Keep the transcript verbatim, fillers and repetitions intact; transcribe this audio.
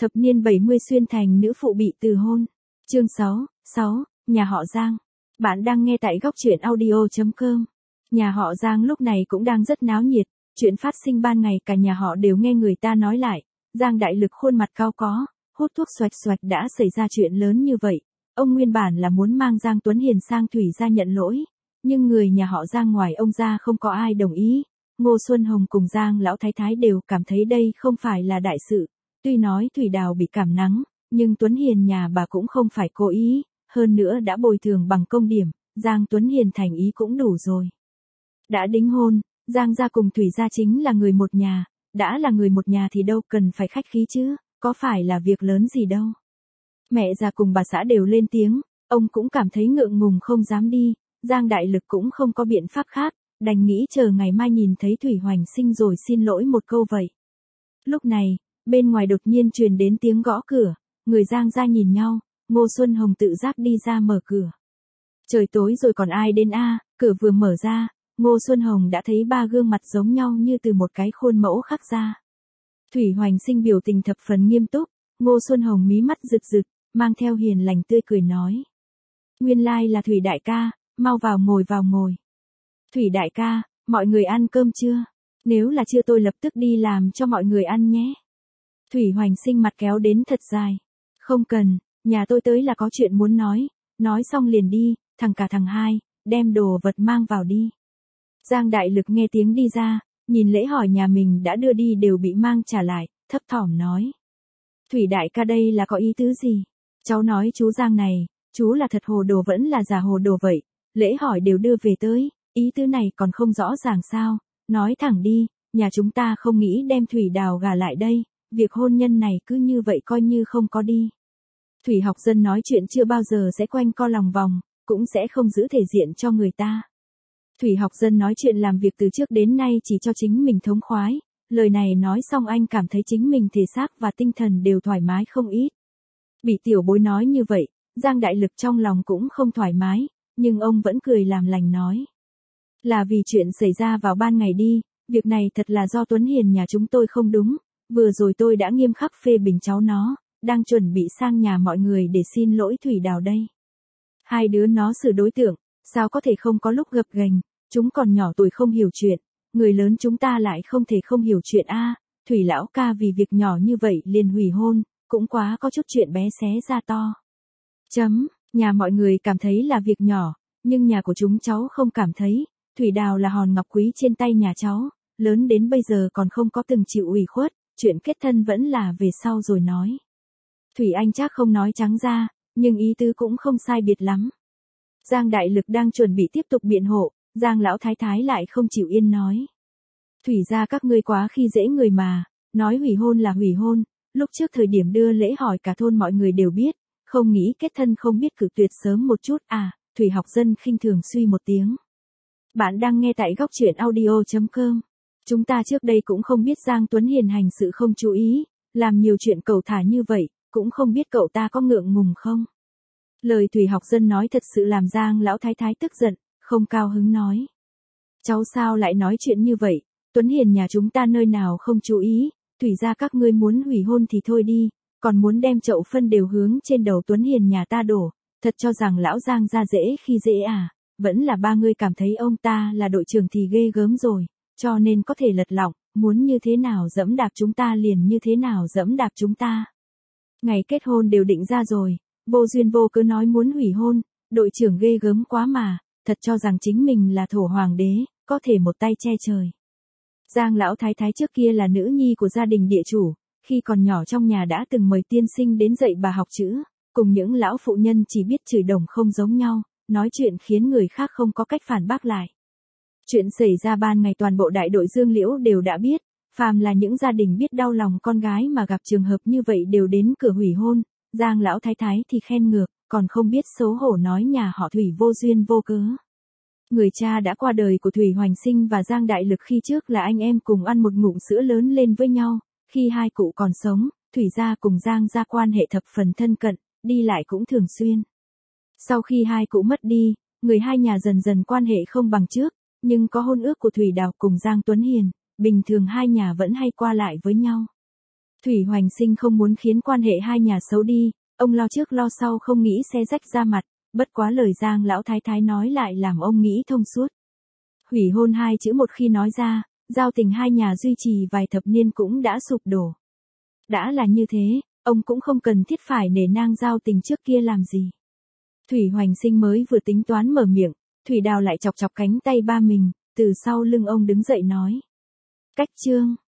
Thập niên bảy mươi xuyên thành nữ phụ bị từ hôn. Chương sáu, sáu, nhà họ Giang. Bạn đang nghe tại góc truyện audio chấm com. Nhà họ Giang lúc này cũng đang rất náo nhiệt, chuyện phát sinh ban ngày cả nhà họ đều nghe người ta nói lại. Giang Đại Lực khuôn mặt cao có, hút thuốc xoạch xoạch đã xảy ra chuyện lớn như vậy. Ông nguyên bản là muốn mang Giang Tuấn Hiền sang Thủy gia nhận lỗi, nhưng người nhà họ Giang ngoài ông ra không có ai đồng ý. Ngô Xuân Hồng cùng Giang lão thái thái đều cảm thấy đây không phải là đại sự. Tuy nói Thủy Đào bị cảm nắng, nhưng Tuấn Hiền nhà bà cũng không phải cố ý, hơn nữa đã bồi thường bằng công điểm, Giang Tuấn Hiền thành ý cũng đủ rồi. Đã đính hôn, Giang gia cùng Thủy gia chính là người một nhà, đã là người một nhà thì đâu cần phải khách khí chứ, có phải là việc lớn gì đâu. Mẹ già cùng bà xã đều lên tiếng, ông cũng cảm thấy ngượng ngùng không dám đi, Giang Đại Lực cũng không có biện pháp khác, đành nghĩ chờ ngày mai nhìn thấy Thủy Hoành Sinh rồi xin lỗi một câu vậy. Lúc này, bên ngoài đột nhiên truyền đến tiếng gõ cửa, người Giang gia nhìn nhau, Ngô Xuân Hồng tự giác đi ra mở cửa. Trời tối rồi còn ai đến a? Cửa vừa mở ra, Ngô Xuân Hồng đã thấy ba gương mặt giống nhau như từ một cái khuôn mẫu khắc ra. Thủy Hoành Sinh biểu tình thập phần nghiêm túc, Ngô Xuân Hồng mí mắt rực rực, mang theo hiền lành tươi cười nói. Nguyên lai là Thủy đại ca, mau vào ngồi vào ngồi. Thủy đại ca, mọi người ăn cơm chưa? Nếu là chưa tôi lập tức đi làm cho mọi người ăn nhé. Thủy Hoành Sinh mặt kéo đến thật dài. Không cần, nhà tôi tới là có chuyện muốn nói, nói xong liền đi, thằng cả thằng hai, đem đồ vật mang vào đi. Giang Đại Lực nghe tiếng đi ra, nhìn lễ hỏi nhà mình đã đưa đi đều bị mang trả lại, thấp thỏm nói. Thủy đại ca đây là có ý tứ gì? Cháu nói chú Giang này, chú là thật hồ đồ vẫn là giả hồ đồ vậy, lễ hỏi đều đưa về tới, ý tứ này còn không rõ ràng sao, nói thẳng đi, nhà chúng ta không nghĩ đem Thủy Đào gả lại đây, việc hôn nhân này cứ như vậy coi như không có đi. Thủy Học Dân nói chuyện chưa bao giờ sẽ quanh co lòng vòng, cũng sẽ không giữ thể diện cho người ta. Thủy Học Dân nói chuyện làm việc từ trước đến nay chỉ cho chính mình thống khoái, lời này nói xong anh cảm thấy chính mình thể xác và tinh thần đều thoải mái không ít. Bị tiểu bối nói như vậy, Giang Đại Lực trong lòng cũng không thoải mái, nhưng ông vẫn cười làm lành nói. Là vì chuyện xảy ra vào ban ngày đi, việc này thật là do Tuấn Hiền nhà chúng tôi không đúng, vừa rồi tôi đã nghiêm khắc phê bình cháu nó, đang chuẩn bị sang nhà mọi người để xin lỗi Thủy Đào đây. Hai đứa nó xử đối tượng, sao có thể không có lúc gập ghềnh, chúng còn nhỏ tuổi không hiểu chuyện, người lớn chúng ta lại không thể không hiểu chuyện a. Thủy lão ca vì việc nhỏ như vậy liền hủy hôn, cũng quá có chút chuyện bé xé ra to. Chấm, nhà mọi người cảm thấy là việc nhỏ, nhưng nhà của chúng cháu không cảm thấy, Thủy Đào là hòn ngọc quý trên tay nhà cháu, lớn đến bây giờ còn không có từng chịu ủy khuất, chuyện kết thân vẫn là về sau rồi nói. Thủy Anh chắc không nói trắng ra, nhưng ý tứ cũng không sai biệt lắm. Giang Đại Lực đang chuẩn bị tiếp tục biện hộ, Giang lão thái thái lại không chịu yên nói. Thủy gia các ngươi quá khi dễ người mà, nói hủy hôn là hủy hôn, lúc trước thời điểm đưa lễ hỏi cả thôn mọi người đều biết, không nghĩ kết thân không biết cự tuyệt sớm một chút à, Thủy Học Dân khinh thường suy một tiếng. Bạn đang nghe tại góc truyện audio chấm com. Chúng ta trước đây cũng không biết Giang Tuấn Hiền hành sự không chú ý, làm nhiều chuyện cẩu thả như vậy, cũng không biết cậu ta có ngượng ngùng không. Lời Thủy Học Dân nói thật sự làm Giang lão thái thái tức giận, không cao hứng nói. Cháu sao lại nói chuyện như vậy, Tuấn Hiền nhà chúng ta nơi nào không chú ý, Thủy gia các ngươi muốn hủy hôn thì thôi đi, còn muốn đem chậu phân đều hướng trên đầu Tuấn Hiền nhà ta đổ, thật cho rằng lão Giang ra dễ khi dễ à, vẫn là ba ngươi cảm thấy ông ta là đội trưởng thì ghê gớm rồi, cho nên có thể lật lọng, muốn như thế nào dẫm đạp chúng ta liền như thế nào dẫm đạp chúng ta. Ngày kết hôn đều định ra rồi, vô duyên vô cớ nói muốn hủy hôn, đội trưởng ghê gớm quá mà, thật cho rằng chính mình là thổ hoàng đế, có thể một tay che trời. Giang lão thái thái trước kia là nữ nhi của gia đình địa chủ, khi còn nhỏ trong nhà đã từng mời tiên sinh đến dạy bà học chữ, cùng những lão phụ nhân chỉ biết chửi đồng không giống nhau, nói chuyện khiến người khác không có cách phản bác lại. Chuyện xảy ra ban ngày toàn bộ đại đội Dương Liễu đều đã biết, phàm là những gia đình biết đau lòng con gái mà gặp trường hợp như vậy đều đến cửa hủy hôn, Giang lão thái thái thì khen ngược, còn không biết xấu hổ nói nhà họ Thủy vô duyên vô cớ. Người cha đã qua đời của Thủy Hoành Sinh và Giang Đại Lực khi trước là anh em cùng ăn một ngụm sữa lớn lên với nhau, khi hai cụ còn sống, Thủy gia cùng Giang gia quan hệ thập phần thân cận, đi lại cũng thường xuyên. Sau khi hai cụ mất đi, người hai nhà dần dần quan hệ không bằng trước, nhưng có hôn ước của Thủy Đào cùng Giang Tuấn Hiền, bình thường hai nhà vẫn hay qua lại với nhau. Thủy Hoành Sinh không muốn khiến quan hệ hai nhà xấu đi, ông lo trước lo sau không nghĩ xe rách ra mặt, bất quá lời Giang lão thái thái nói lại làm ông nghĩ thông suốt. Hủy hôn hai chữ một khi nói ra, giao tình hai nhà duy trì vài thập niên cũng đã sụp đổ. Đã là như thế, ông cũng không cần thiết phải nể nang giao tình trước kia làm gì. Thủy Hoành Sinh mới vừa tính toán mở miệng, Thủy Đào lại chọc chọc cánh tay ba mình, từ sau lưng ông đứng dậy nói. Cách Trương,